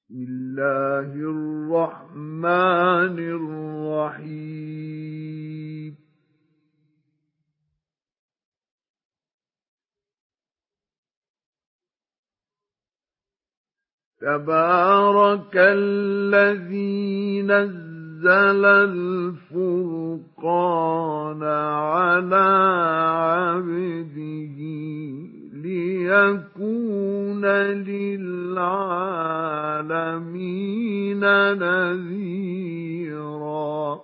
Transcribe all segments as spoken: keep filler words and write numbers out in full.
بسم الله الرحمن الرحيم تبارك الذي نزل الفرقان على عبده ليكون للعالمين نذيرا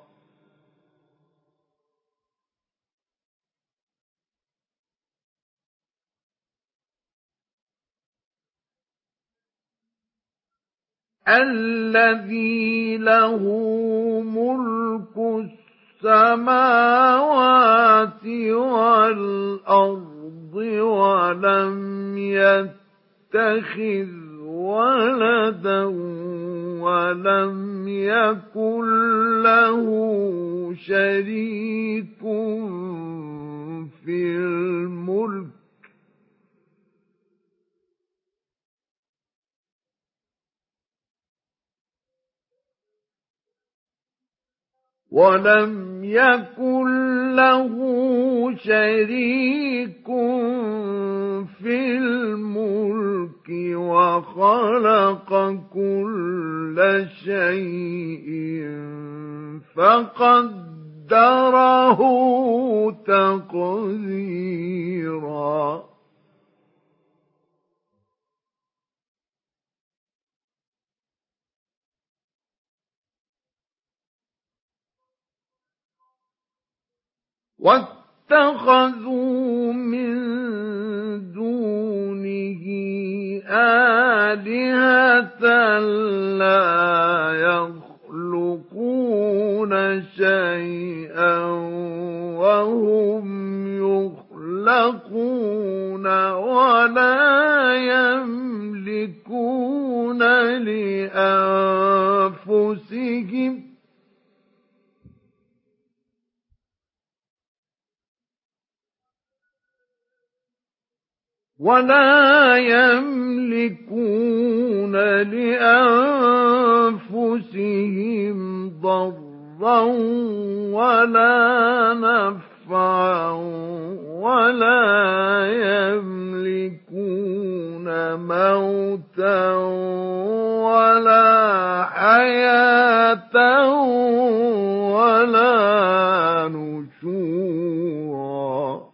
الذي له ملك السماوات والأرض ولم يتخذ ولدا ولم يكن له شريك في الملك ولم يكن له شريك في الملك وخلق كل شيء فقدره تقديرا واتخذوا من دونه آلهة لا يخلقون شيئا وهم يخلقون ولا يملكون لأنفسهم ولا يملكون لأنفسهم ضرا ولا نفعا ولا يملكون موتا ولا حياة ولا نشورا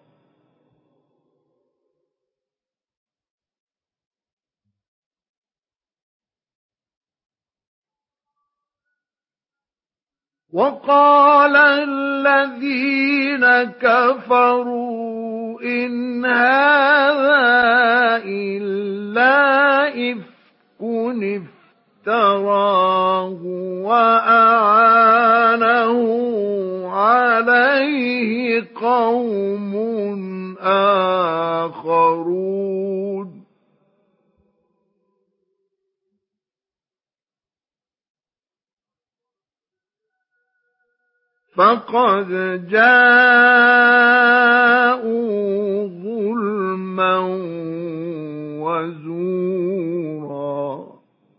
وقال الذين كفروا إن هذا إلا إفك افتراه وأعانه عليه قوم آخرون فقد جاءوا ظلما وزورا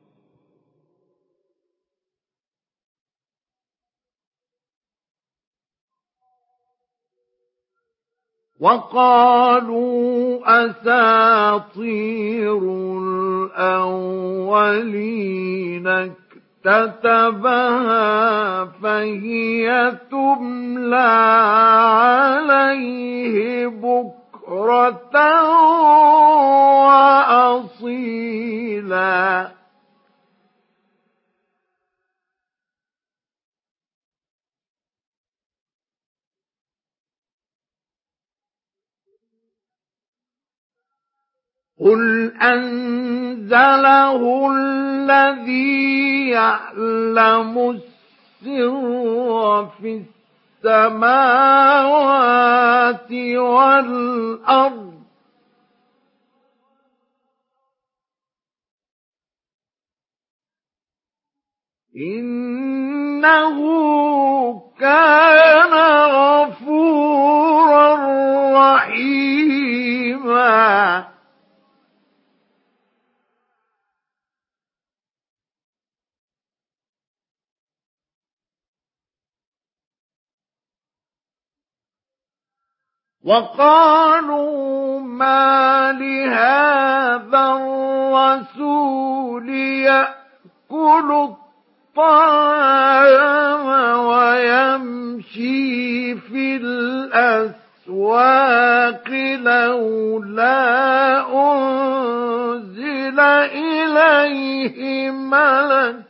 وقالوا أساطير الأولين اكتتبها فهي تملى عليه بكرة وأصيلا قل أنزله الذي يعلم السر في السماوات والأرض إنه كان غفورا رحيما وقالوا ما لهذا الرسول يأكل الطعام ويمشي في الأسواق لولا أنزل إليه ملك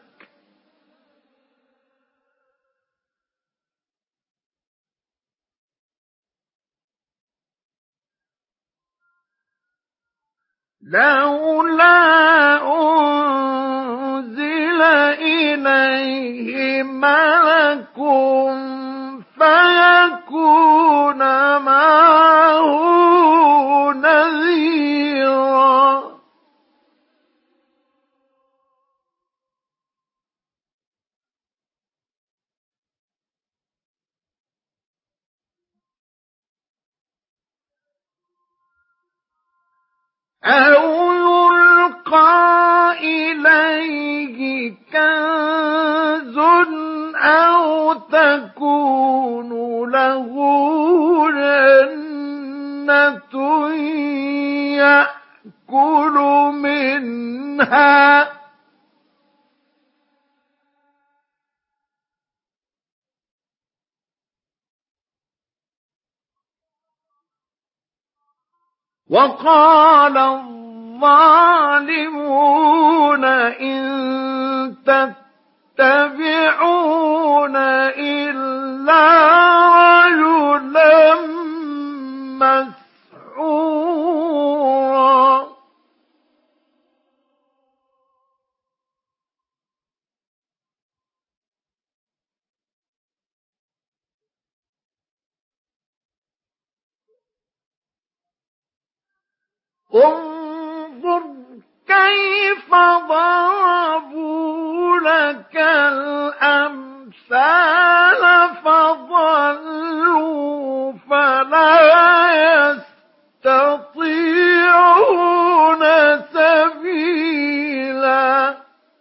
لولا أنزل إليه ملك فيكون معه نذيرا أو يلقى إليه كنز أو تكون له جنة يأكل منها وقال الظالمون إن تتبعون إلا رجلا مسحورا انظر كيف ضربوا لك الأمثال فضلوا فلا يستطيعون سبيلا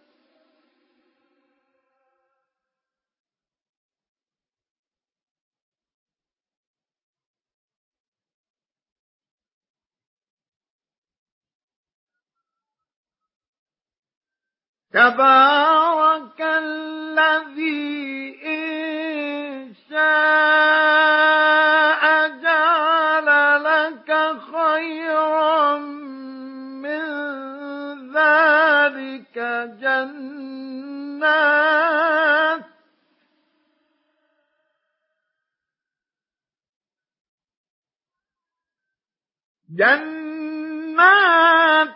تبارك الذي إن شاء جعل لك خيرا من ذلك جنات جنات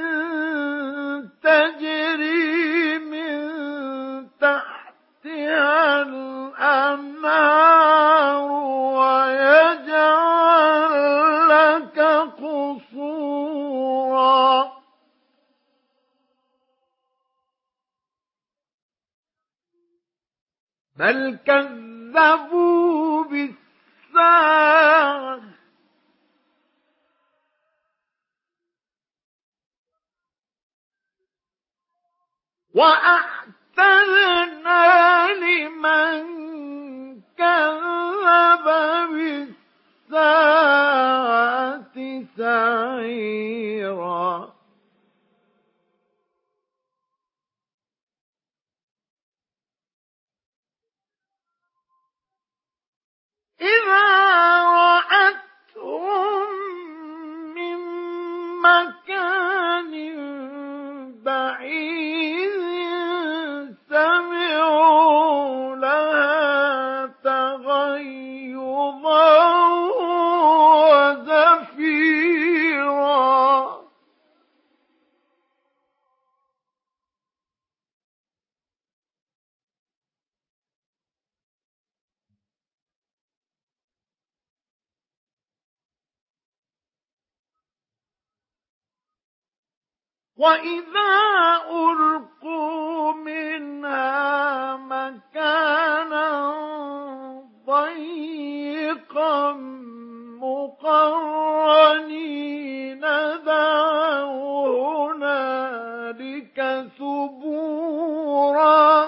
تجري من تحتها الأنهار ويجعل لك قصورا بل كذبوا بالساعة وأعتدنا لمن كذب بالساعة سعيرا إذا رأتهم من مكان بعيد سمعوا لها تغيظا وزفيرا وإذا ألقوا منها مكانا ضيقا مقرنين دعوا هنالك ثبورا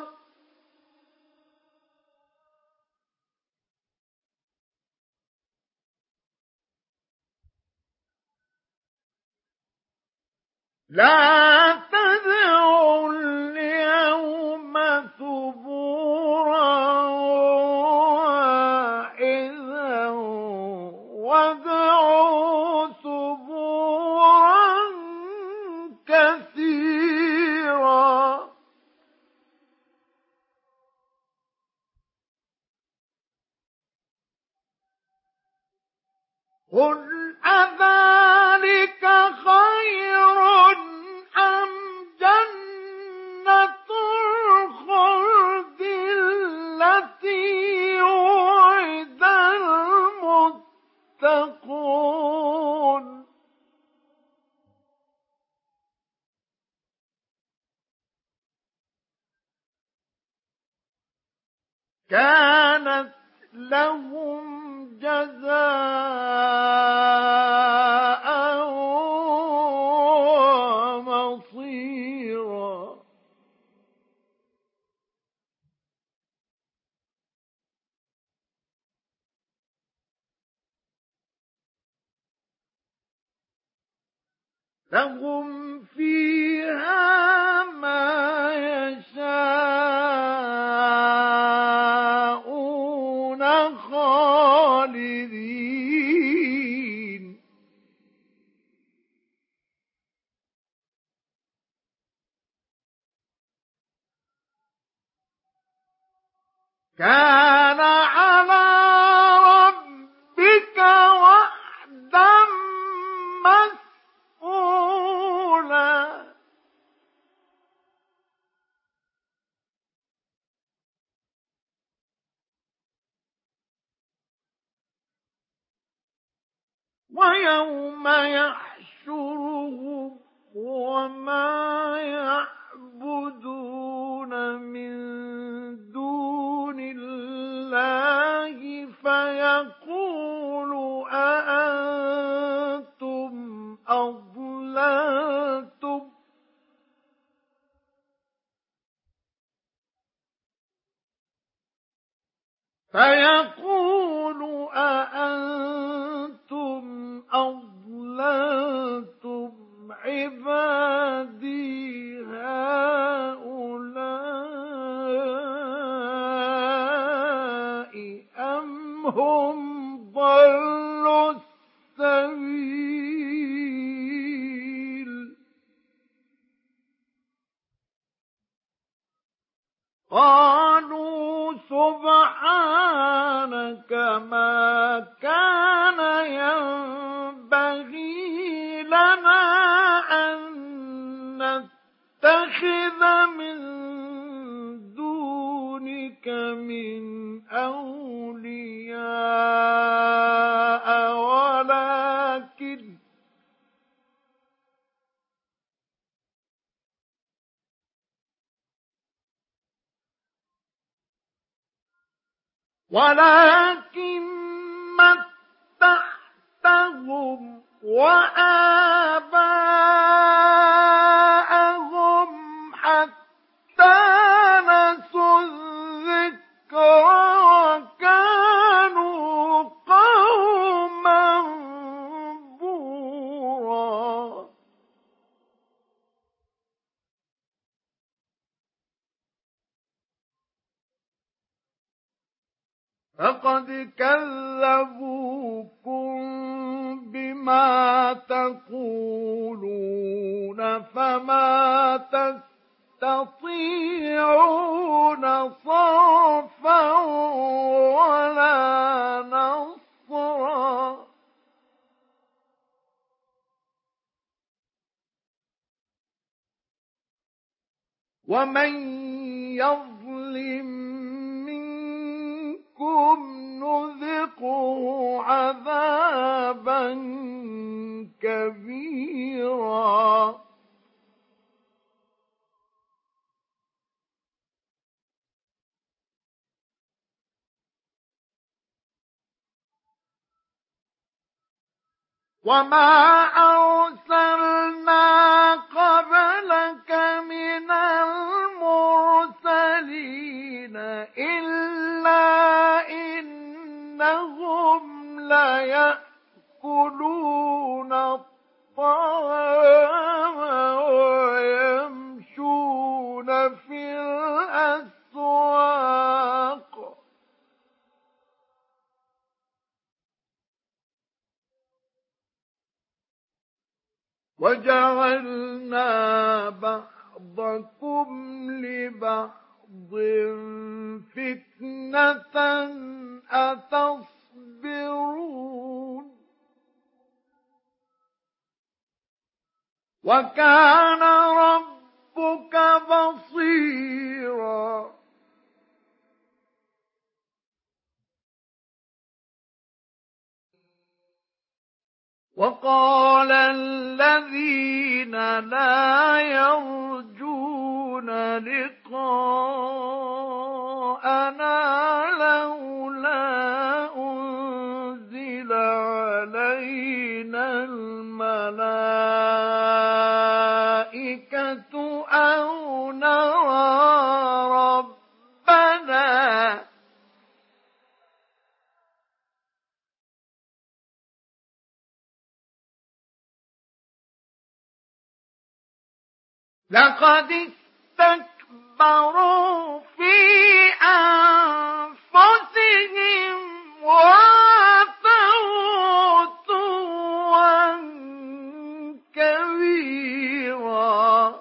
لا تدعوا اليوم ثبورا واحدا وادعوا ثبورا كثيرا. قل أذلك خير أم جنة الخلد التي وعد المتقون كانت لهم جزاء ومصيرا. لهم فيها ما يشاءون خالدين. كان على ربك وعدا مسئولا. ويوم يحشرهم وما يعبدون من دون الله فيقول أأنتم أضللتم فيقول أأنتم أضللتم عبادي هؤلاء أم هم ضلوا السبيل. قالوا سبحانك ما كان ينبغي لنا أن نتخذ من دونك من أولياء ولكن ولكن متعتهم وآباءهم حتى نسوا الذكر وكانوا قوما بورا. فقد كذبوكم بما تقولون فما تستطيعون صرفا ولا نصرا. ومن يظلم نذقه عذابا كبيرا. وما أرسلنا قبلك من المرسلين إلا إنهم ليأكلون الطعام بعضكم لبعض فتنة أتصبرون وكان ربك بصيرا وقال الذين لا يرجون لقاءنا لولا أنزل علينا الملائكة أو نرى ربنا لقد استكبروا في أنفسهم وعتوا عتوا كبيرا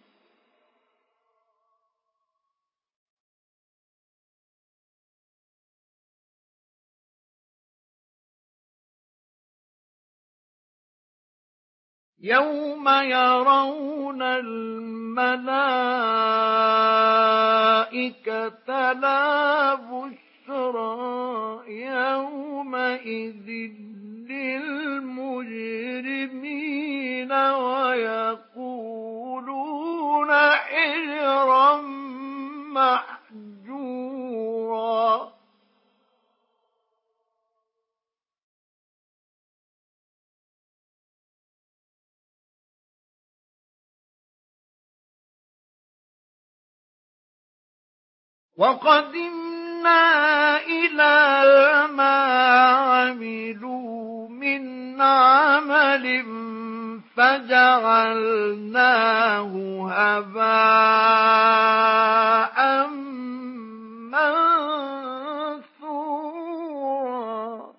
يوم يرون الملائكة لا بشرى يومئذ للمجرمين ويقولون حجرا محجورا وقدمنا إلى ما عملوا من عمل فجعلناه هباء منثورا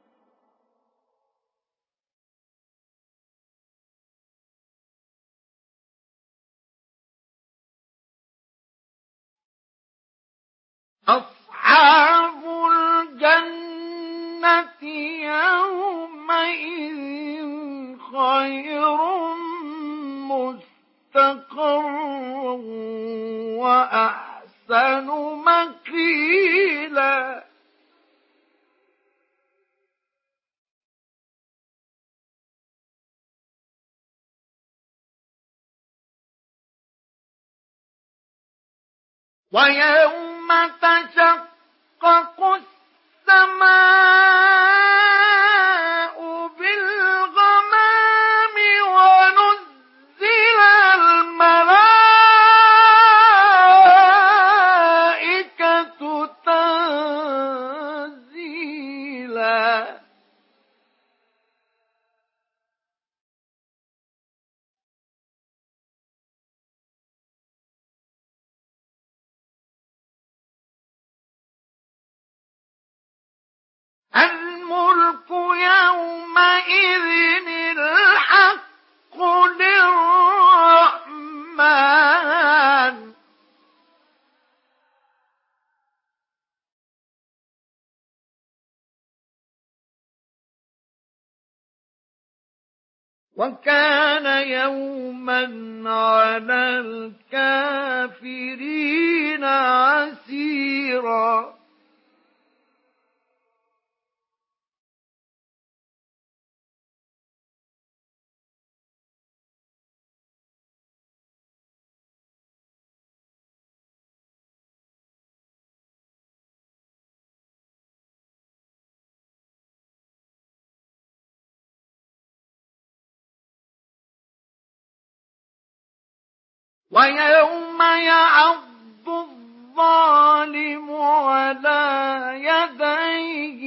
أصحاب الجنة يومئذ خير مستقرا وأحسن مقيلا ويوم تشقق السماء بالغمام ونزل الملائكة تنزيلا الملك يومئذ الحق للرحمن وكان يوما على الكافرين عسيرا ويوم يعض الظالم على يديه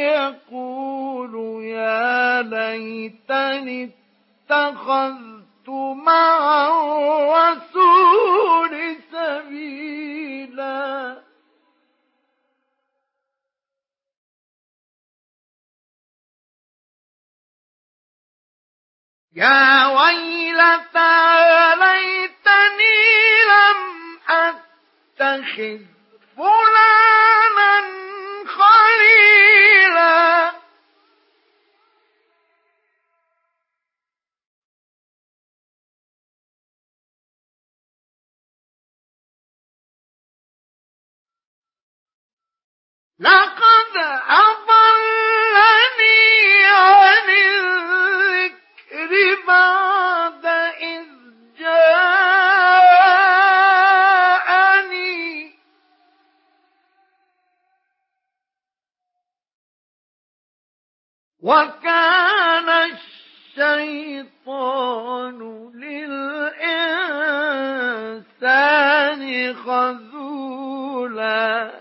يقول يا ليتني اتخذت مع الرسول سبيلا يا ويلتى ليتني تتخذ فلانا خليلا لقد أضلني عن الذكر بعد إذ جاءني وكان الشيطان للإنسان خذولا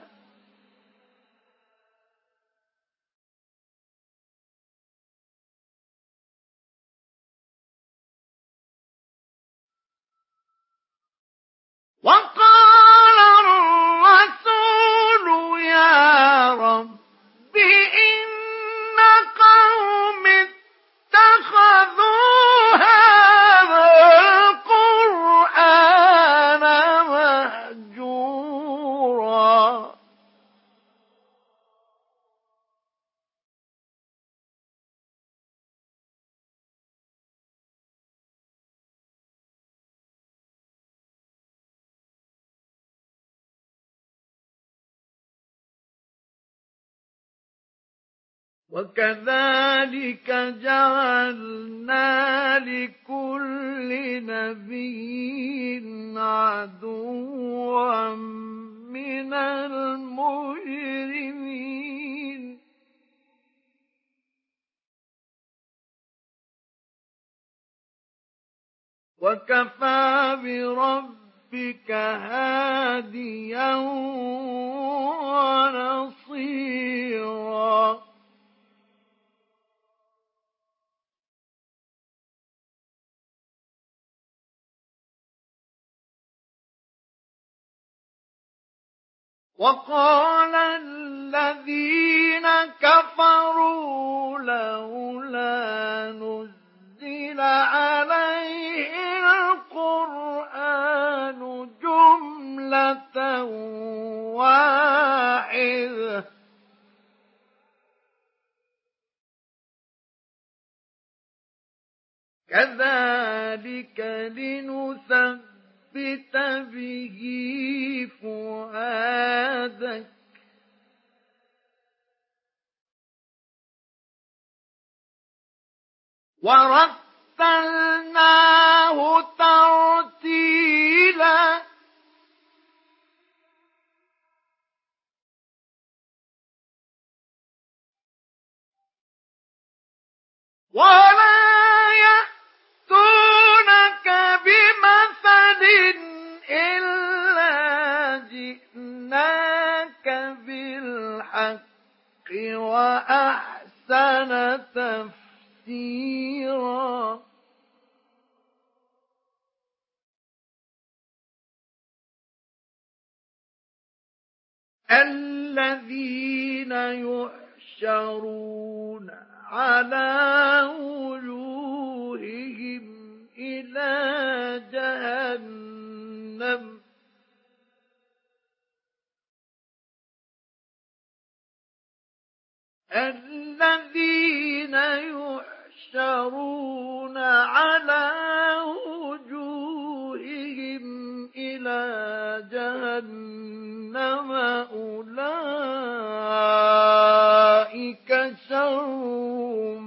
وقال الرسول يا رب إن قوم اتخذوا هذا القرآن مهجورا وكذلك جعلنا لكل نبي عدوا من المجرمين وكفى بربك هاديا ونصيرا وقال الذين كفروا لولا نزل عليه القرآن جملة واحدة كذلك لنثبت به فؤادك ورتلناه ترتيلا ولا يأتونك بمثل إلا جئناك بالحق وأحسن تفسيرا الذين يحشرون على وجوههم إلى جهنم الذين يحشرون على وجوههم إلى جهنم أولئك شر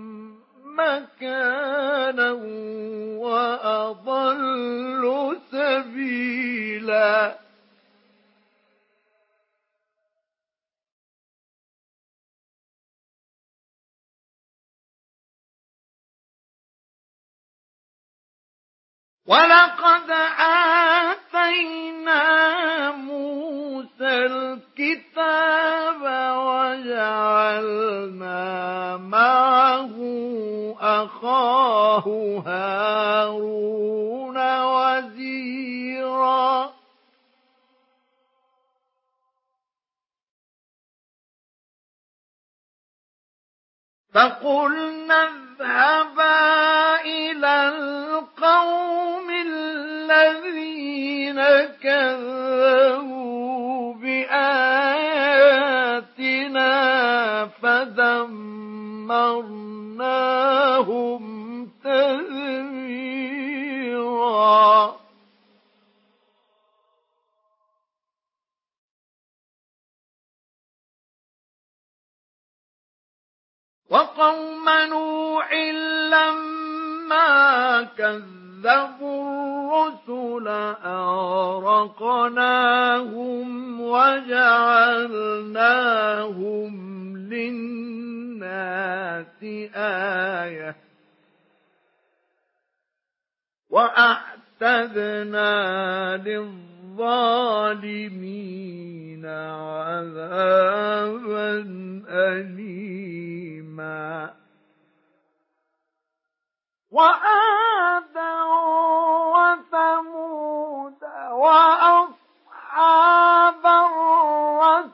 مكانا وأضل سبيلا ولقد آتينا موسى الكتاب وجعلنا معه أخاه هارون وزيرا فقلنا اذهبا إلى القوم الذين كذبوا وقوم نوح لما كذبوا الرسل أغرقناهم وجعلناهم للناس آية وأعتدنا للظالمين عذابا أليما وعادا وثمود وأصحاب الرس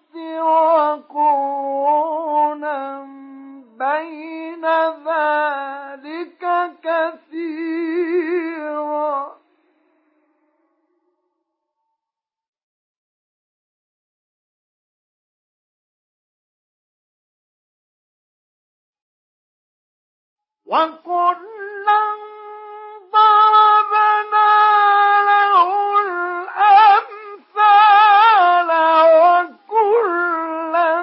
وقرونا بين ذلك كثيرا وكلا ضربنا له الأمثال وكلا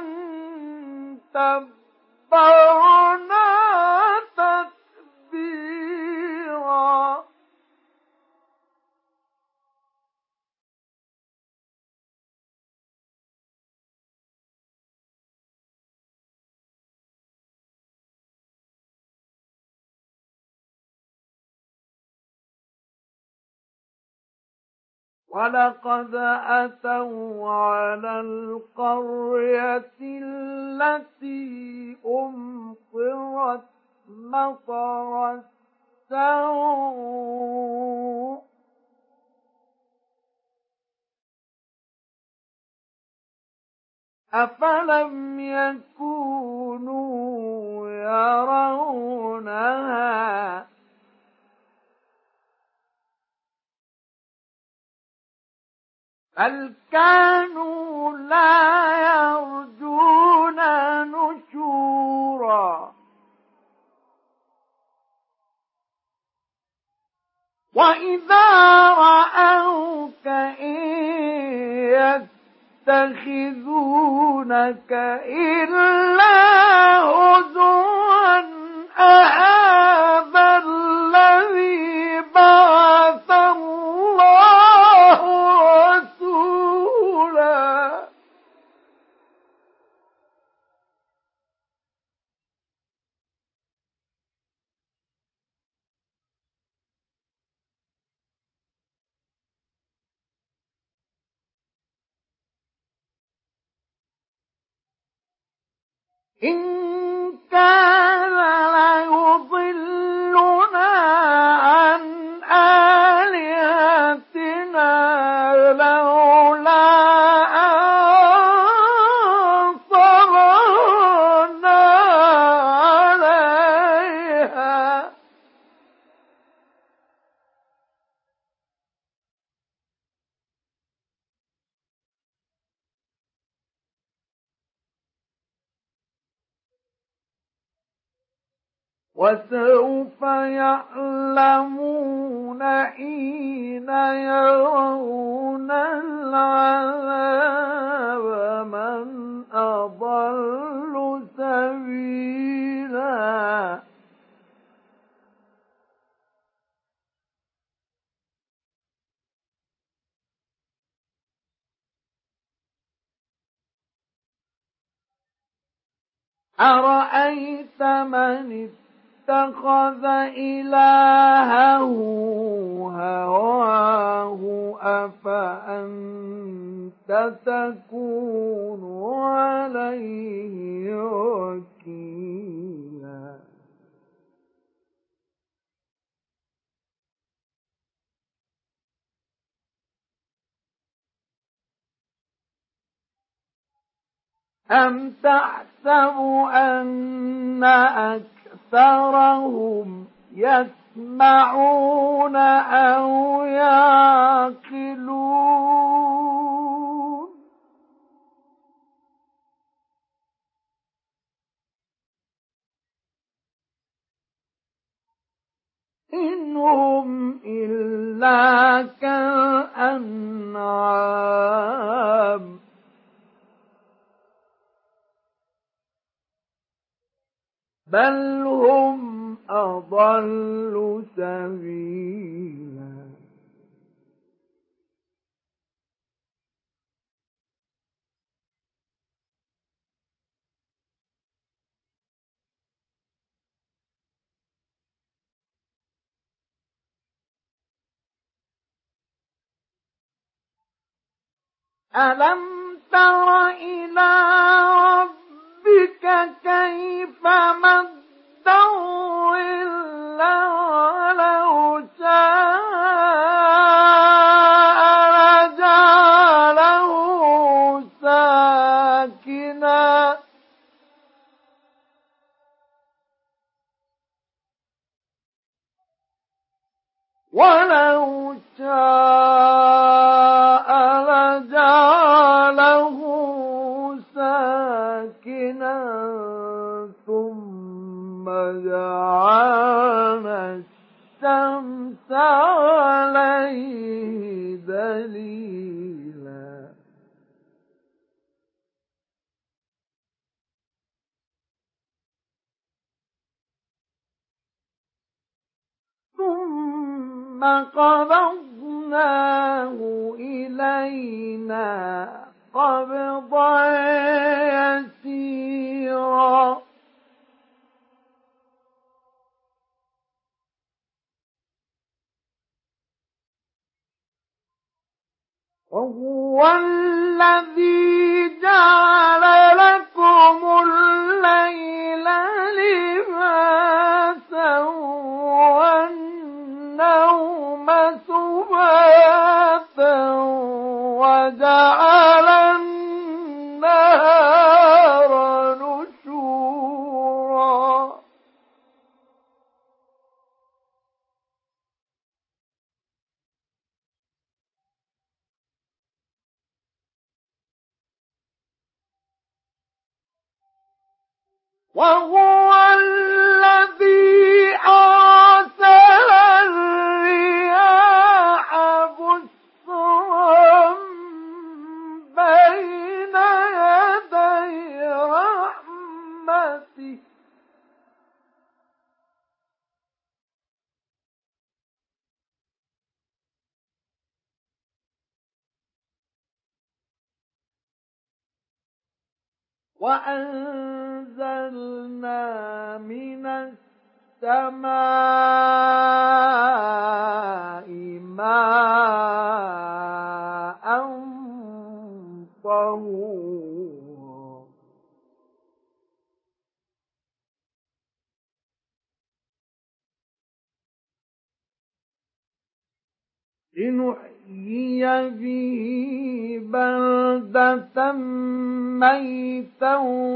تبرنا تتبيرا ولقد أتوا على القرية التي أمطرت مطر السوء أفلم يكونوا يرونها بل كانوا لا يرجون نشورا وإذا رأوك إن يتخذونك إلا هزوا أهذا الذي بعث الله رسولا إن كان ليضلنا عن آلهتنا لولا أن صبرنا عليها وسوف يعلمون حين يرون العذاب من أضل سبيلا أرأيت من اتخذ إلهه هواه أفأنت تكون عليه وكيلا أم تحسب أن أكثرهم يسمعون أو يعقلون إن هم إلا كالأنعام بل هم أضل سبيلا ألم تر إلى ربك كيف مد الظل ولو شاء لجعله ساكنا ولو شاء لجعله ساكنا ثم جعلنا الشمس عليه دليلا ثم قبضناه إلينا قبضا يسيرا وهو الذي جعل لكم الليل لباسا والنوم سباتا وجعل النهار نشورا وهو الذي أرسل الرياح بشرا بين يدي رحمته وأنزلنا من السماء ماء طهورا لنحيي به بلدة ميتا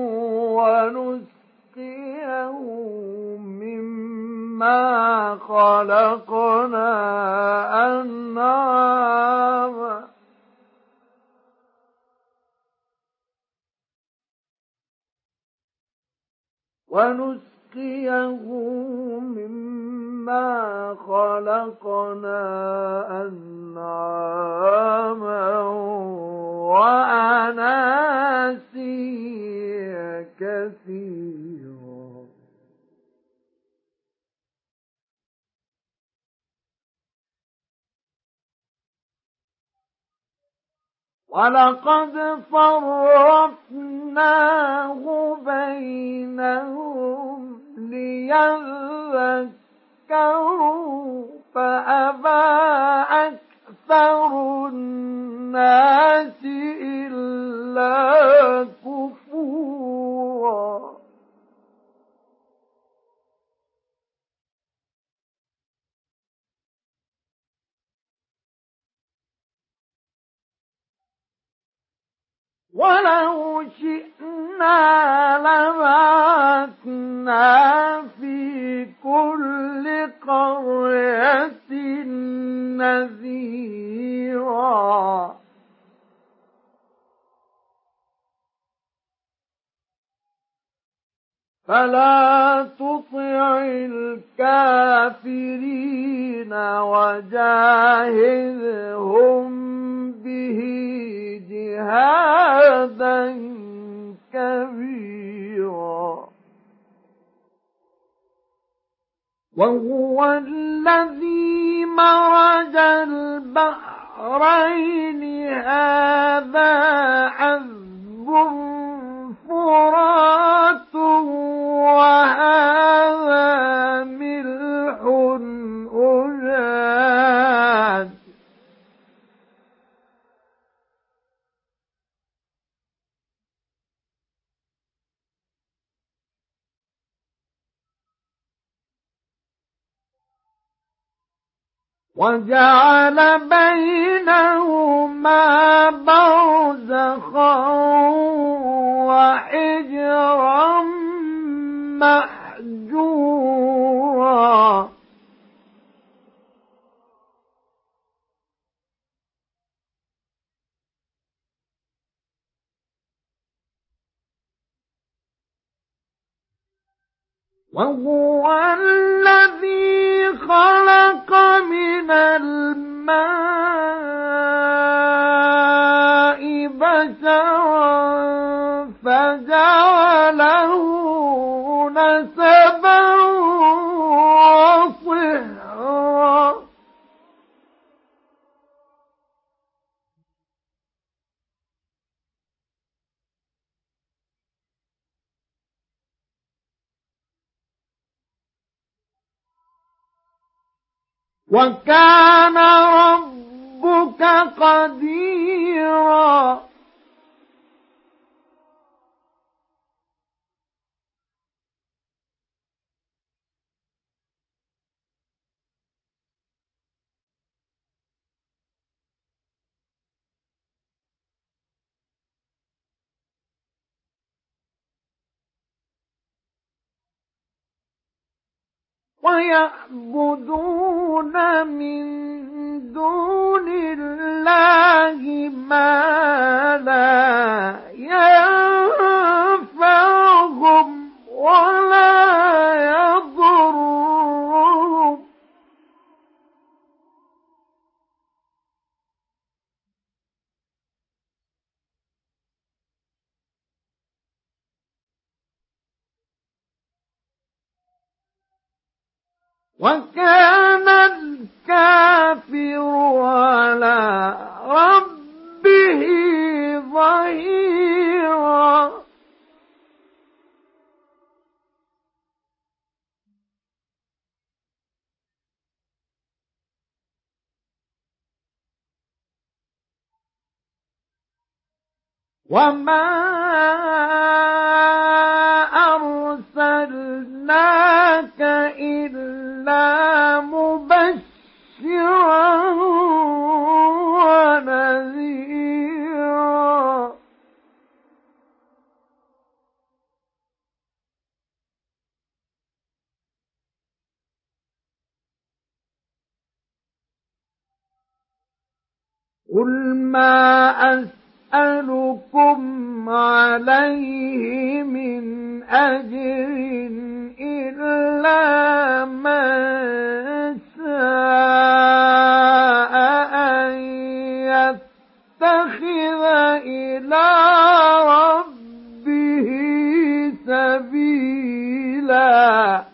ونسقيه مما خلقنا أنعاما ونسقيه مما خلقنا أنعاما وأناسيا كثيرا ولقد فرقناه بينهم ليذكروا فأبى أكثر الناس إلا كفورا ولو شئنا لبعثنا في كل قرية نذيرا فلا تطع الكافرين وجاهدهم به جهادا كبيرا الذي مرج البحرين هذا عذب فرات وهذا ملح أجاج وجعل بينهما برزخا وحجرا محجورا وهو الذي خلق من الماء بشرا فجعله نسبا وصهرا وكان ربك قديرا ويعبدون من دون الله ما لا ينفعهم ولا يضرهم وكان الكافر على ربه ظهيرا وما أرسلناك إلا مبشرا ونذيرا قل ما أسألكم عليه من أجر إلا من شاء أن يتخذ إلى ربه سبيلا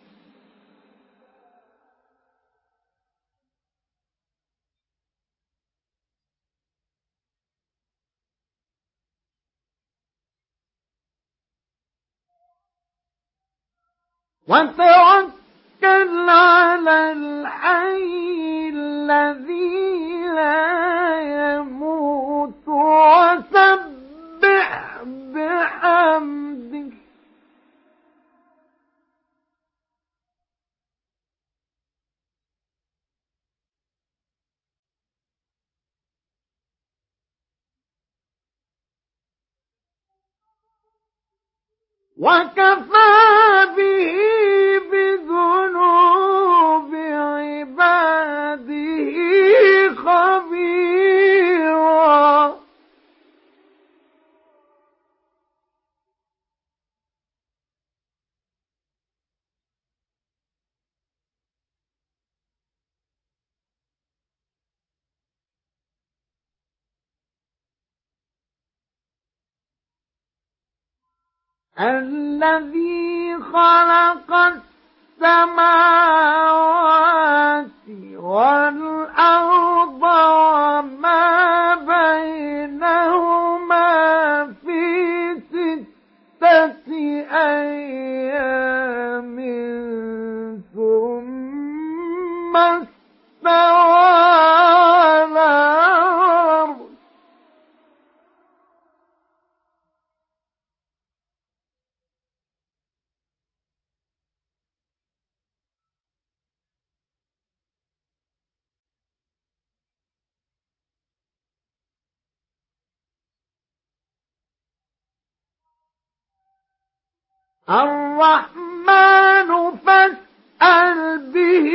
وتوكل على الحي الذي لا يموت وسبح بحمده وكفى به بذنوب عباده خبيرا الذي خلق السماوات والأرض وما بينهما في ستة أيام ثم استوى على العرش. الرحمن فاسأل به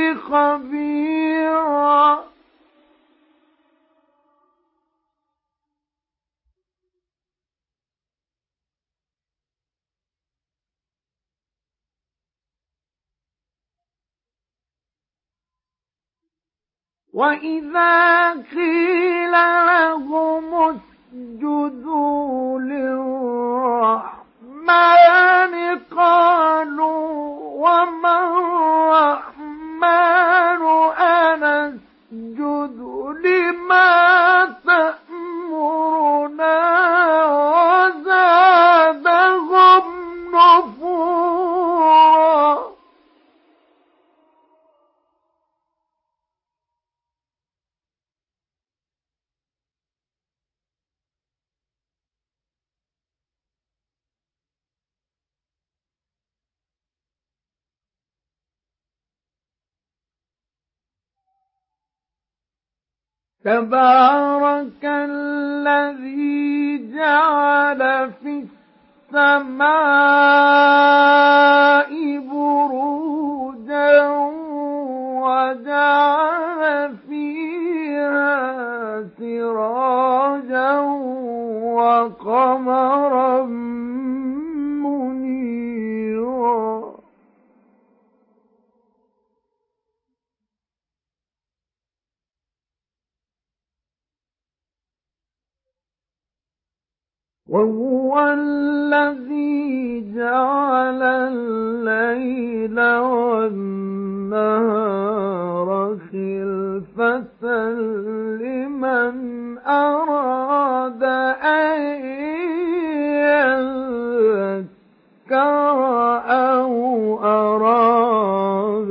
خبيرا. وإذا قيل لهم اسجدوا للرحمن قالوا وما الرحمن أنسجد لما تأمرنا وزادهم نفورا. تبارك الذي جعل في السماء بروجا وجعل فيها سراجا وقمرا منيرا. وهو الذي جعل الليل والنهار خلفة لمن أراد أن يذكر أو أراد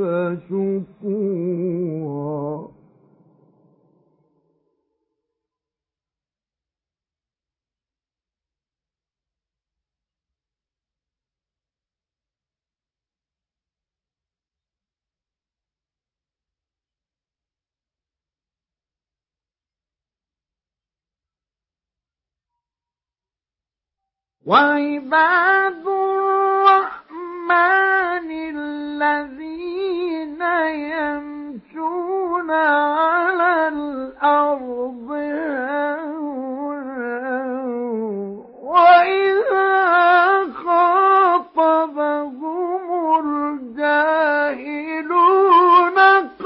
شكورا. وعباد الرحمن الذين يمشون على الأرض هونا وإذا خاطبهم الجاهلون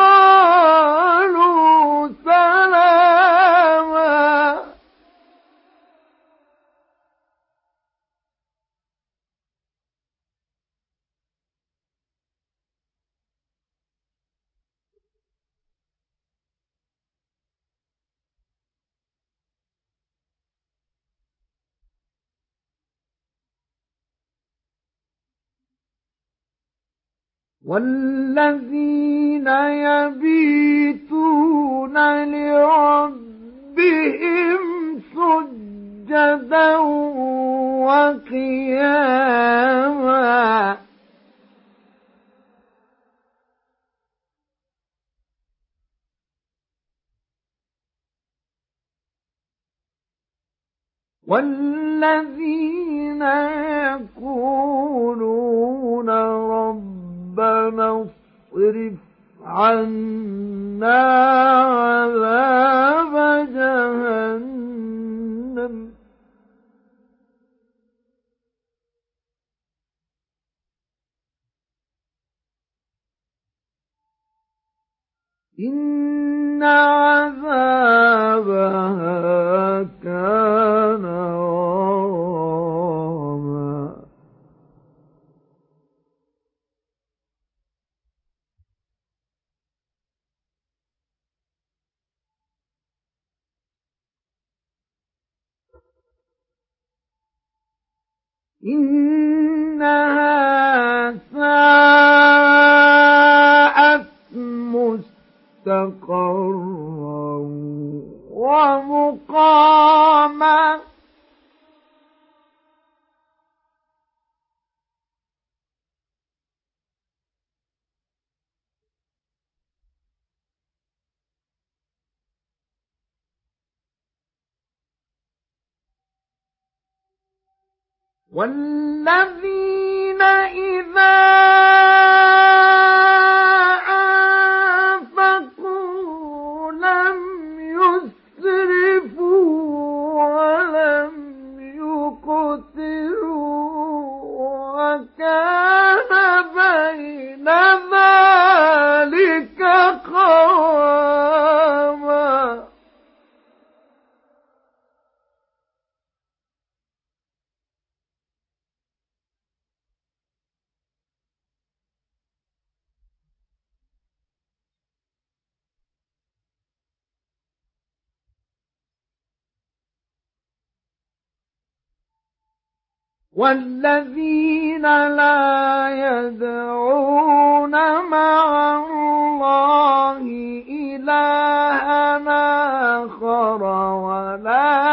قالوا سلاما. والذين يبيتون لربهم سجدا وقياما. والذين يقولون ربنا اصرف عنا عذاب جهنم إن عذابها كان غراما. إنها ساءت مستقرا ومقاما والذين إذا أنفقوا لم يسرفوا ولم يقتروا وكان بين ذلك قواما والذين لا يدعون مع الله إلهًا آخر ولا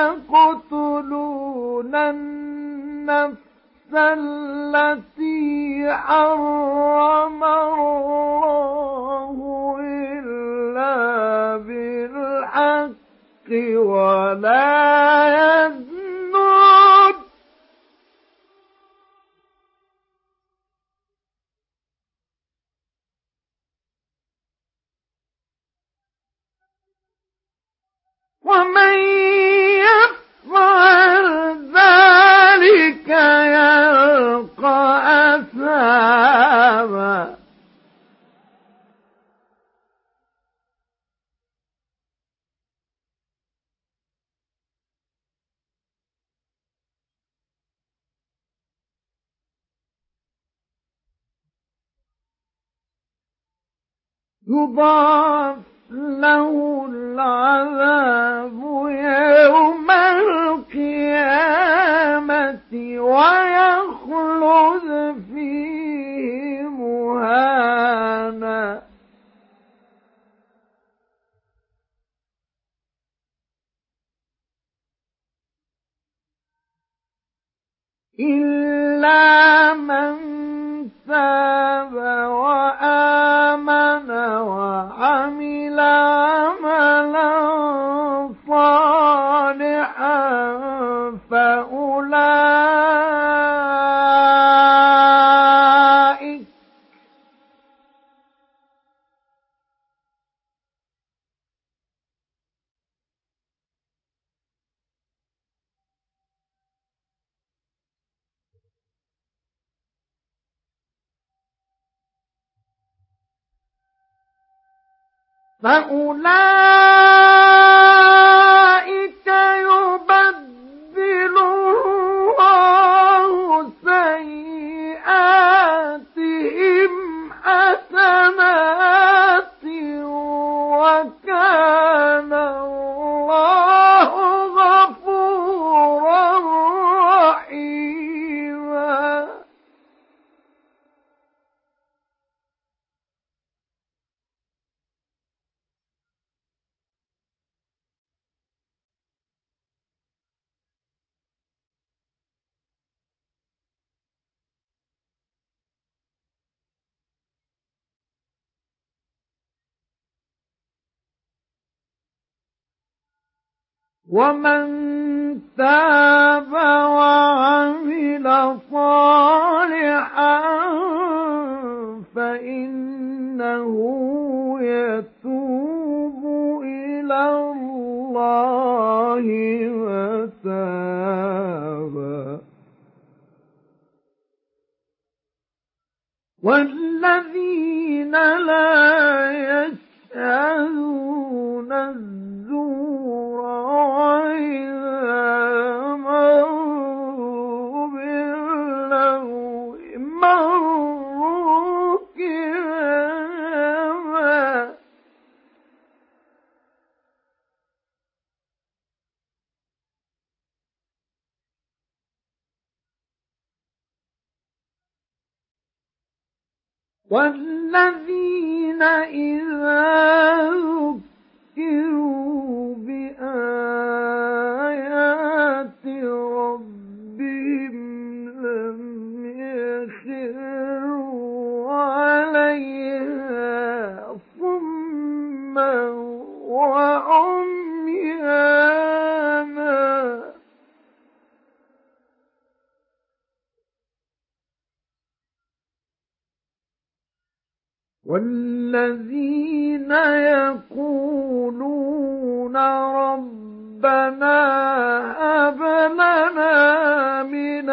يقتلون النفس التي حرم الله إلا بالحق ولا يزنون ومن يفعل ذلك يلقى أثاما يضاعف له العذاب يوم القيامة ويخلد فيه مهانا إلا من تاب وآمن وعمل عملا صالحا فأولئك فأولئك يبدل الله سيئاتهم حسنات وكان الله غفورا رحيما ومن تاب وعمل صالحا فإنه يتوب إلى الله متابا والذين لا يشهدون الزور وإذا مروا باللغو مروا كراما والذين إذا ذكروا بآيات ربهم لم يخروا عليها صما وعميانا والذين يقولون ربنا هب لنا من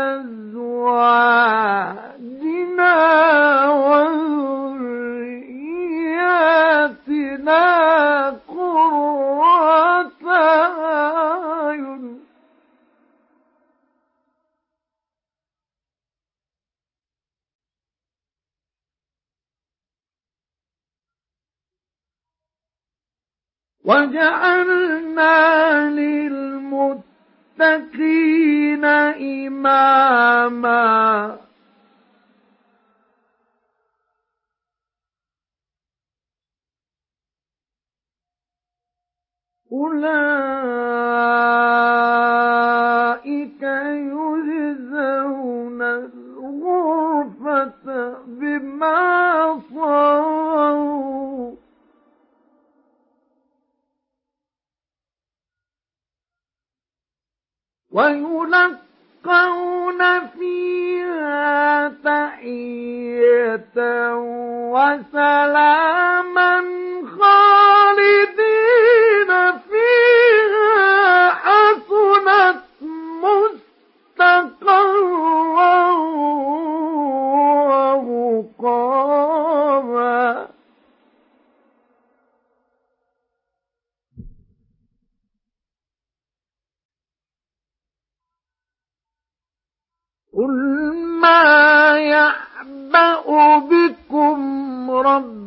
أزواجنا وذرياتنا قرة أعين وجعلنا للمتقين إماما أولئك يجزون الغرفة بما صبروا ويلقون فيها تحية وسلاما خالدين فيها حسنت مستقرا ومقاما قل ما يعبأ بكم ربكم